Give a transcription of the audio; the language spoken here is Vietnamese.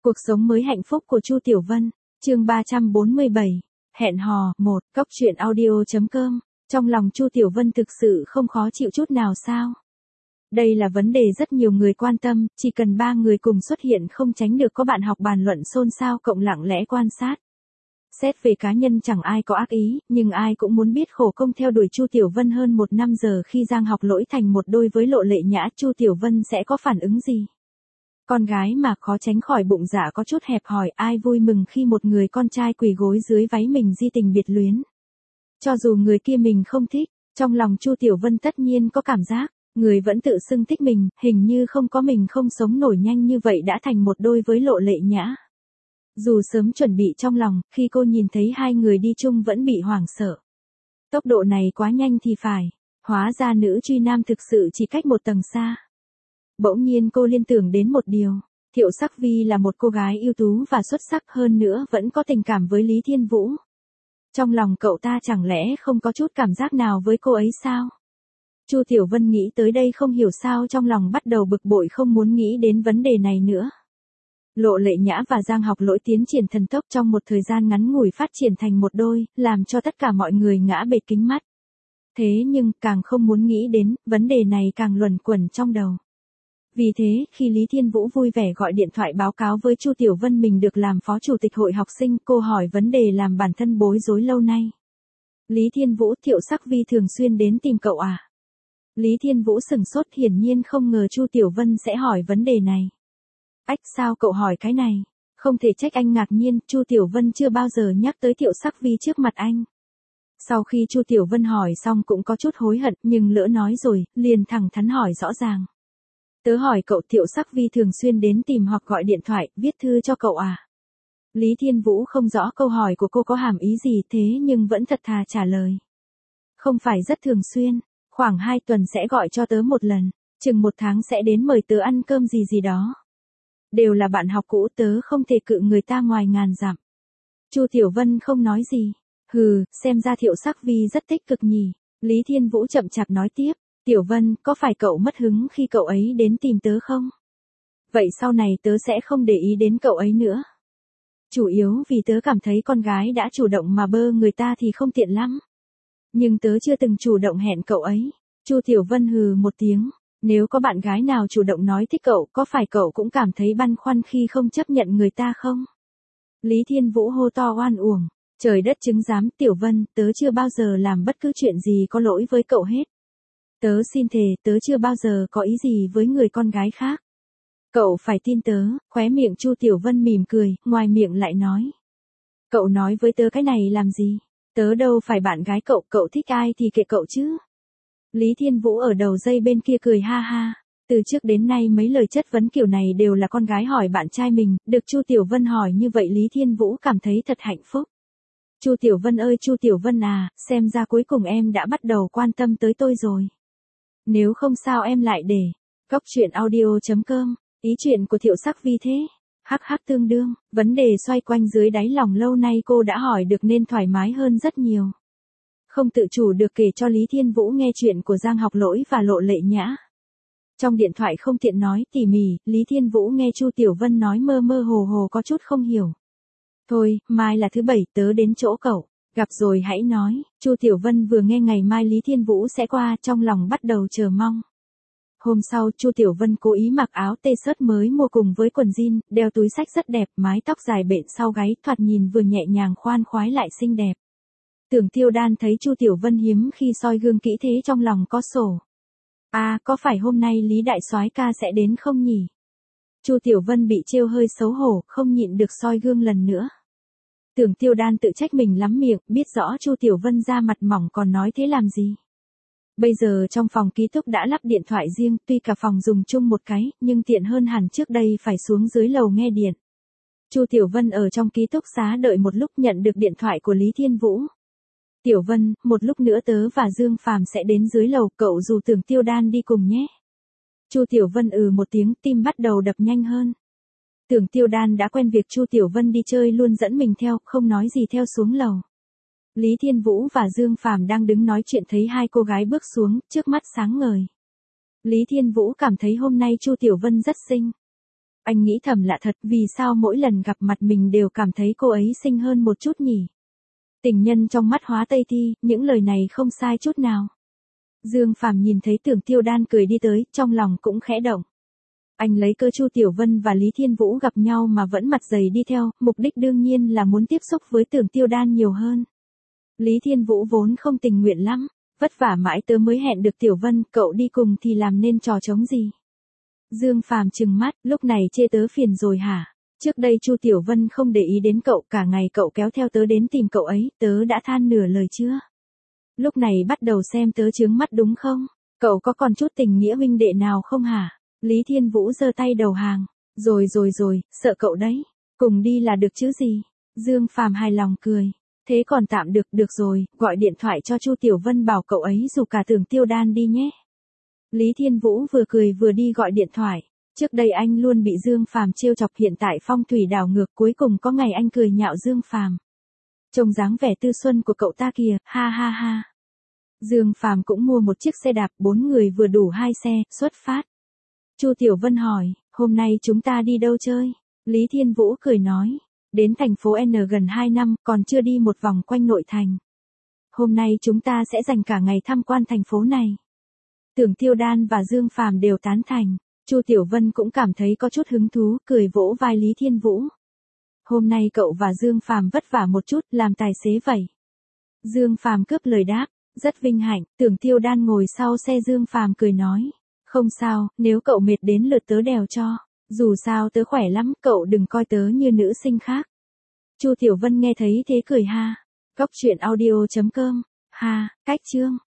Cuộc sống mới hạnh phúc của Chu Tiểu Vân, chương 347, hẹn hò, 1, Cóc truyện audio.com, trong lòng Chu Tiểu Vân thực sự không khó chịu chút nào sao? Đây là vấn đề rất nhiều người quan tâm, chỉ cần 3 người cùng xuất hiện không tránh được có bạn học bàn luận xôn xao cộng lặng lẽ quan sát. Xét về cá nhân chẳng ai có ác ý, nhưng ai cũng muốn biết khổ công theo đuổi Chu Tiểu Vân hơn 1 năm giờ khi Giang Học Lỗi thành một đôi với Lộ Lệ Nhã, Chu Tiểu Vân sẽ có phản ứng gì? Con gái mà khó tránh khỏi bụng dạ có chút hẹp hòi, ai vui mừng khi một người con trai quỳ gối dưới váy mình di tình biệt luyến. Cho dù người kia mình không thích, trong lòng Chu Tiểu Vân tất nhiên có cảm giác, người vẫn tự xưng thích mình, hình như không có mình không sống nổi nhanh như vậy đã thành một đôi với Lộ Lệ Nhã. Dù sớm chuẩn bị trong lòng, khi cô nhìn thấy 2 người đi chung vẫn bị hoảng sợ. Tốc độ này quá nhanh thì phải, hóa ra nữ truy nam thực sự chỉ cách một tầng xa. Bỗng nhiên cô liên tưởng đến một điều, Thiệu Sắc Vi là một cô gái ưu tú và xuất sắc, hơn nữa vẫn có tình cảm với Lý Thiên Vũ. Trong lòng cậu ta chẳng lẽ không có chút cảm giác nào với cô ấy sao? Chu Tiểu Vân nghĩ tới đây không hiểu sao trong lòng bắt đầu bực bội, không muốn nghĩ đến vấn đề này nữa. Lộ Lệ Nhã và Giang Học Lỗi tiến triển thần tốc, trong một thời gian ngắn ngủi phát triển thành một đôi, làm cho tất cả mọi người ngã bệt kính mắt. Thế nhưng, càng không muốn nghĩ đến, vấn đề này càng luẩn quẩn trong đầu. Vì thế, khi Lý Thiên Vũ vui vẻ gọi điện thoại báo cáo với Chu Tiểu Vân mình được làm phó chủ tịch hội học sinh, cô hỏi vấn đề làm bản thân bối rối lâu nay. Lý Thiên Vũ: Thiệu Sắc Vi thường xuyên đến tìm cậu à? Lý Thiên Vũ sửng sốt, hiển nhiên không ngờ Chu Tiểu Vân sẽ hỏi vấn đề này. Ách, sao cậu hỏi cái này? Không thể trách anh ngạc nhiên, Chu Tiểu Vân chưa bao giờ nhắc tới Thiệu Sắc Vi trước mặt anh. Sau khi Chu Tiểu Vân hỏi xong cũng có chút hối hận, nhưng lỡ nói rồi, liền thẳng thắn hỏi rõ ràng. Tớ hỏi cậu, Thiệu Sắc Vi thường xuyên đến tìm hoặc gọi điện thoại, viết thư cho cậu à? Lý Thiên Vũ không rõ câu hỏi của cô có hàm ý gì, thế nhưng vẫn thật thà trả lời. Không phải rất thường xuyên, khoảng 2 tuần sẽ gọi cho tớ một lần, chừng 1 tháng sẽ đến mời tớ ăn cơm gì gì đó. Đều là bạn học cũ, tớ không thể cự người ta ngoài ngàn dặm. Chu Tiểu Vân không nói gì. Hừ, xem ra Thiệu Sắc Vi rất tích cực nhỉ. Lý Thiên Vũ chậm chạp nói tiếp. Tiểu Vân, có phải cậu mất hứng khi cậu ấy đến tìm tớ không? Vậy sau này tớ sẽ không để ý đến cậu ấy nữa. Chủ yếu vì tớ cảm thấy con gái đã chủ động mà bơ người ta thì không tiện lắm. Nhưng tớ chưa từng chủ động hẹn cậu ấy. Chu Tiểu Vân hừ một tiếng. Nếu có bạn gái nào chủ động nói thích cậu, có phải cậu cũng cảm thấy băn khoăn khi không chấp nhận người ta không? Lý Thiên Vũ hô to oan uổng. Trời đất chứng giám, Tiểu Vân, tớ chưa bao giờ làm bất cứ chuyện gì có lỗi với cậu hết. Tớ xin thề, tớ chưa bao giờ có ý gì với người con gái khác. Cậu phải tin tớ. Khóe miệng Chu Tiểu Vân mỉm cười, ngoài miệng lại nói. Cậu nói với tớ cái này làm gì? Tớ đâu phải bạn gái cậu, cậu thích ai thì kệ cậu chứ. Lý Thiên Vũ ở đầu dây bên kia cười ha ha. Từ trước đến nay mấy lời chất vấn kiểu này đều là con gái hỏi bạn trai mình, được Chu Tiểu Vân hỏi như vậy Lý Thiên Vũ cảm thấy thật hạnh phúc. Chu Tiểu Vân ơi Chu Tiểu Vân à, xem ra cuối cùng em đã bắt đầu quan tâm tới tôi rồi. Nếu không sao em lại để. Cóc truyện audio.com, ý chuyện của Thiệu Sắc Vi thế. Hắc hắc, tương đương, vấn đề xoay quanh dưới đáy lòng lâu nay cô đã hỏi được nên thoải mái hơn rất nhiều. Không tự chủ được kể cho Lý Thiên Vũ nghe chuyện của Giang Học Lỗi và Lộ Lệ Nhã. Trong điện thoại không tiện nói tỉ mỉ, Lý Thiên Vũ nghe Chu Tiểu Vân nói mơ mơ hồ hồ có chút không hiểu. Thôi, mai là thứ 7 tớ đến chỗ cậu, gặp rồi hãy nói. Chu Tiểu Vân vừa nghe ngày mai Lý Thiên Vũ sẽ qua, trong lòng bắt đầu chờ mong. Hôm sau, Chu Tiểu Vân cố ý mặc áo t-shirt mới mua cùng với quần jean, đeo túi xách rất đẹp, mái tóc dài bện sau gáy, thoạt nhìn vừa nhẹ nhàng khoan khoái lại xinh đẹp. Tưởng Tiêu Đan thấy Chu Tiểu Vân hiếm khi soi gương kỹ thế trong lòng có sổ. À, có phải hôm nay Lý Đại Soái ca sẽ đến không nhỉ? Chu Tiểu Vân bị trêu hơi xấu hổ, không nhịn được soi gương lần nữa. Tưởng Tiêu Đan tự trách mình lắm miệng, biết rõ Chu Tiểu Vân da mặt mỏng còn nói thế làm gì. Bây giờ trong phòng ký túc đã lắp điện thoại riêng, tuy cả phòng dùng chung một cái, nhưng tiện hơn hẳn trước đây phải xuống dưới lầu nghe điện. Chu Tiểu Vân ở trong ký túc xá đợi một lúc nhận được điện thoại của Lý Thiên Vũ. Tiểu Vân, một lúc nữa tớ và Dương Phàm sẽ đến dưới lầu, cậu dù Tưởng Tiêu Đan đi cùng nhé. Chu Tiểu Vân một tiếng, tim bắt đầu đập nhanh hơn. Tưởng Tiêu Đan đã quen việc Chu Tiểu Vân đi chơi luôn dẫn mình theo, không nói gì theo xuống lầu. Lý Thiên Vũ và Dương Phàm đang đứng nói chuyện thấy 2 cô gái bước xuống, trước mắt sáng ngời. Lý Thiên Vũ cảm thấy hôm nay Chu Tiểu Vân rất xinh. Anh nghĩ thầm lạ thật, vì sao mỗi lần gặp mặt mình đều cảm thấy cô ấy xinh hơn một chút nhỉ? Tình nhân trong mắt Hóa Tây Thi, những lời này không sai chút nào. Dương Phàm nhìn thấy Tưởng Tiêu Đan cười đi tới, trong lòng cũng khẽ động. Anh lấy cơ Chu Tiểu Vân và Lý Thiên Vũ gặp nhau mà vẫn mặt dày đi theo, mục đích đương nhiên là muốn tiếp xúc với Tưởng Tiêu Đan nhiều hơn. Lý Thiên Vũ vốn không tình nguyện lắm, vất vả mãi tớ mới hẹn được Tiểu Vân, cậu đi cùng thì làm nên trò trống gì? Dương Phàm trừng mắt, lúc này chê tớ phiền rồi hả? Trước đây Chu Tiểu Vân không để ý đến cậu, cả ngày cậu kéo theo tớ đến tìm cậu ấy, tớ đã than nửa lời chưa? Lúc này bắt đầu xem tớ chướng mắt đúng không? Cậu có còn chút tình nghĩa huynh đệ nào không hả? Lý Thiên Vũ giơ tay đầu hàng. Rồi, sợ cậu đấy. Cùng đi là được chứ gì? Dương Phàm hài lòng cười. Thế còn tạm được rồi, gọi điện thoại cho Chu Tiểu Vân bảo cậu ấy rủ cả Tưởng Tiêu Đan đi nhé. Lý Thiên Vũ vừa cười vừa đi gọi điện thoại. Trước đây anh luôn bị Dương Phàm trêu chọc, hiện tại phong thủy đảo ngược, cuối cùng có ngày anh cười nhạo Dương Phàm. Trông dáng vẻ tư xuân của cậu ta kìa, ha ha ha. Dương Phàm cũng mua một chiếc xe đạp, 4 người vừa đủ 2 xe, xuất phát. Chu Tiểu Vân hỏi, hôm nay chúng ta đi đâu chơi? Lý Thiên Vũ cười nói, đến thành phố N gần 2 năm, còn chưa đi một vòng quanh nội thành. Hôm nay chúng ta sẽ dành cả ngày tham quan thành phố này. Tưởng Tiêu Đan và Dương Phàm đều tán thành. Chu Tiểu Vân cũng cảm thấy có chút hứng thú, cười vỗ vai Lý Thiên Vũ. Hôm nay cậu và Dương Phàm vất vả một chút, làm tài xế vậy. Dương Phàm cướp lời đáp, rất vinh hạnh. Tưởng Tiêu Đan ngồi sau xe Dương Phàm cười nói, không sao, nếu cậu mệt đến lượt tớ đèo cho. Dù sao tớ khỏe lắm, cậu đừng coi tớ như nữ sinh khác. Chu Tiểu Vân nghe thấy thế cười ha. Cóc truyện audio.com. Ha, cách chương.